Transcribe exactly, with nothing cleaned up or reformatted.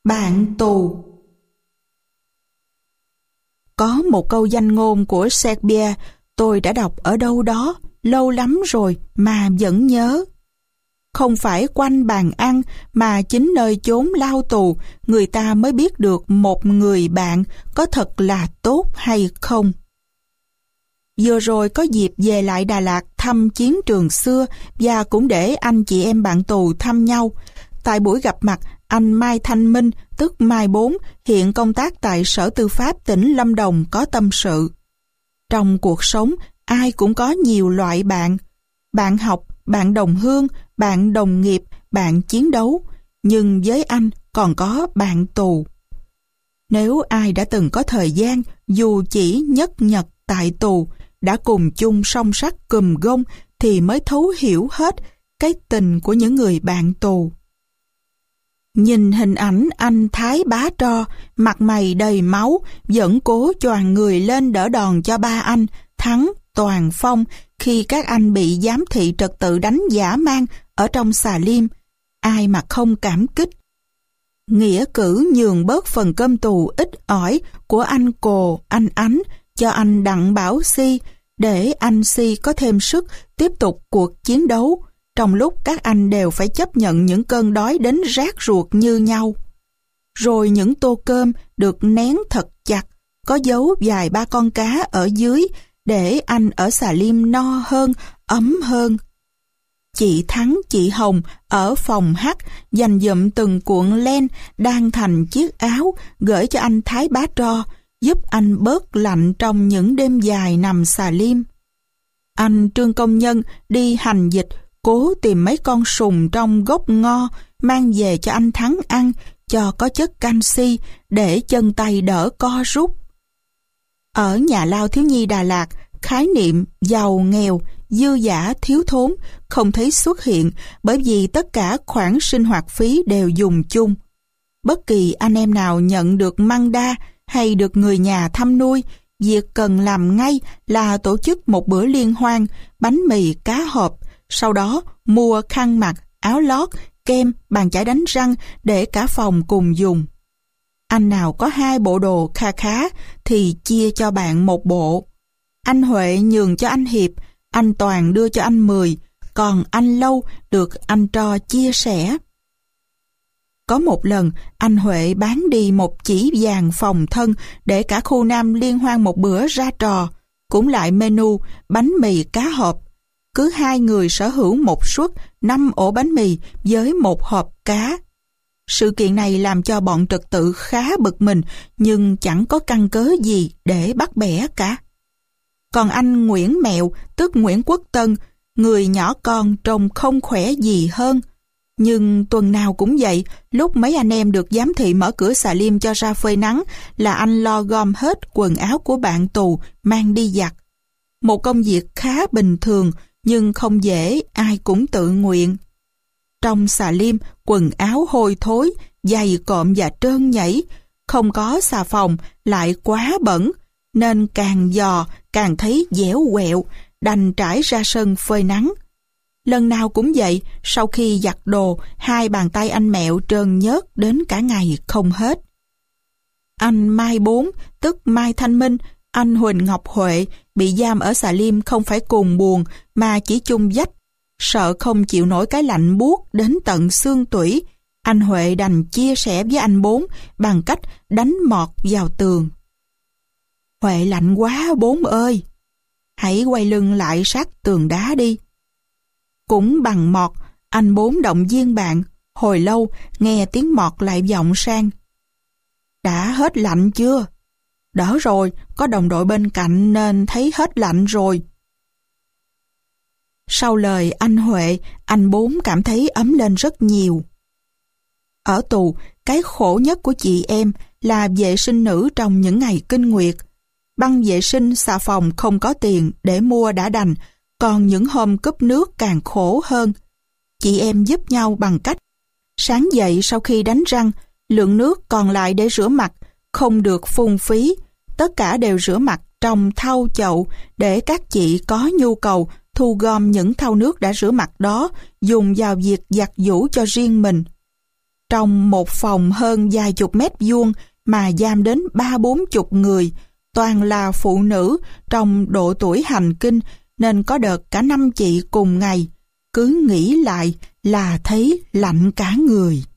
Bạn tù. Có một câu danh ngôn của Shakespeare tôi đã đọc ở đâu đó lâu lắm rồi mà vẫn nhớ. Không phải quanh bàn ăn mà chính nơi chốn lao tù người ta mới biết được một người bạn có thật là tốt hay không. Vừa rồi có dịp về lại Đà Lạt thăm chiến trường xưa và cũng để anh chị em bạn tù thăm nhau. Tại buổi gặp mặt, anh Mai Thanh Minh, tức Mai Bốn, hiện công tác tại Sở Tư pháp tỉnh Lâm Đồng có tâm sự. Trong cuộc sống, ai cũng có nhiều loại bạn. Bạn học, bạn đồng hương, bạn đồng nghiệp, bạn chiến đấu. Nhưng với anh còn có bạn tù. Nếu ai đã từng có thời gian, dù chỉ nhất nhật tại tù, đã cùng chung song sắt cùm gông thì mới thấu hiểu hết cái tình của những người bạn tù. Nhìn hình ảnh anh Thái Bá Tro, mặt mày đầy máu, vẫn cố choàng người lên đỡ đòn cho ba anh, Thắng, Toàn, Phong, khi các anh bị giám thị trật tự đánh dã man ở trong xà liêm. Ai mà không cảm kích. Nghĩa cử nhường bớt phần cơm tù ít ỏi của anh Cồ, anh Ánh, cho anh Đặng Bảo Si, để anh Si có thêm sức tiếp tục cuộc chiến đấu, trong lúc các anh đều phải chấp nhận những cơn đói đến rát ruột như nhau. Rồi những tô cơm được nén thật chặt, có dấu vài ba con cá ở dưới, để anh ở xà liêm no hơn, ấm hơn. Chị Thắng, chị Hồng ở phòng H dành dụm từng cuộn len đan thành chiếc áo gửi cho anh Thái Bá Tro, giúp anh bớt lạnh trong những đêm dài nằm xà liêm. Anh Trương Công Nhân đi hành dịch, cố tìm mấy con sùng trong gốc ngo mang về cho anh Thắng ăn, cho có chất canxi để chân tay đỡ co rút. Ở nhà lao thiếu nhi Đà Lạt, khái niệm giàu nghèo, dư dả thiếu thốn không thấy xuất hiện, bởi vì tất cả khoản sinh hoạt phí đều dùng chung. Bất kỳ anh em nào nhận được măng đa hay được người nhà thăm nuôi, việc cần làm ngay là tổ chức một bữa liên hoan, bánh mì cá hộp, sau đó mua khăn mặt, áo lót, kem, bàn chải đánh răng để cả phòng cùng dùng. Anh nào có hai bộ đồ kha khá thì chia cho bạn một bộ. Anh Huệ nhường cho anh Hiệp, anh Toàn đưa cho anh Mười, còn anh Lâu được anh Tro chia sẻ. Có một lần, anh Huệ bán đi một chỉ vàng phòng thân để cả khu Nam liên hoan một bữa ra trò, cũng lại menu bánh mì cá hộp. Cứ hai người sở hữu một suất năm ổ bánh mì với một hộp cá. Sự kiện này làm cho bọn trật tự khá bực mình, nhưng chẳng có căn cớ gì để bắt bẻ cả. Còn anh Nguyễn Mẹo, tức Nguyễn Quốc Tân, người nhỏ con trông không khỏe gì hơn. Nhưng tuần nào cũng vậy, lúc mấy anh em được giám thị mở cửa xà liêm cho ra phơi nắng là anh lo gom hết quần áo của bạn tù mang đi giặt. Một công việc khá bình thường, nhưng không dễ ai cũng tự nguyện. Trong xà liêm, quần áo hôi thối, giày cộm và trơn nhảy, không có xà phòng lại quá bẩn, nên càng dò càng thấy dẻo quẹo, đành trải ra sân phơi nắng. Lần nào cũng vậy, sau khi giặt đồ, hai bàn tay anh Mẹo trơn nhớt đến cả ngày không hết. Anh Mai Bốn, tức Mai Thanh Minh, anh Huỳnh Ngọc Huệ bị giam ở xà liêm không phải cùng buồng mà chỉ chung vách. Sợ không chịu nổi cái lạnh buốt đến tận xương tủy, anh Huệ đành chia sẻ với anh Bốn bằng cách đánh mọt vào tường. Huệ lạnh quá Bốn ơi, hãy quay lưng lại sát tường đá đi. Cũng bằng mọt, anh Bốn động viên bạn, hồi lâu nghe tiếng mọt lại vọng sang. Đã hết lạnh chưa? Đỡ rồi, có đồng đội bên cạnh nên thấy hết lạnh rồi. Sau lời anh Huệ, anh Bốn cảm thấy ấm lên rất nhiều. Ở tù, cái khổ nhất của chị em là vệ sinh nữ trong những ngày kinh nguyệt. Băng vệ sinh xà phòng không có tiền để mua đã đành, còn những hôm cúp nước càng khổ hơn. Chị em giúp nhau bằng cách sáng dậy sau khi đánh răng, lượng nước còn lại để rửa mặt không được phung phí, tất cả đều rửa mặt trong thau chậu để các chị có nhu cầu thu gom những thau nước đã rửa mặt đó dùng vào việc giặt giũ cho riêng mình. trong một phòng hơn vài chục mét vuông mà giam đến ba bốn chục người, toàn là phụ nữ trong độ tuổi hành kinh, nên có đợt cả năm chị cùng ngày. Cứ nghĩ lại là thấy lạnh cả người.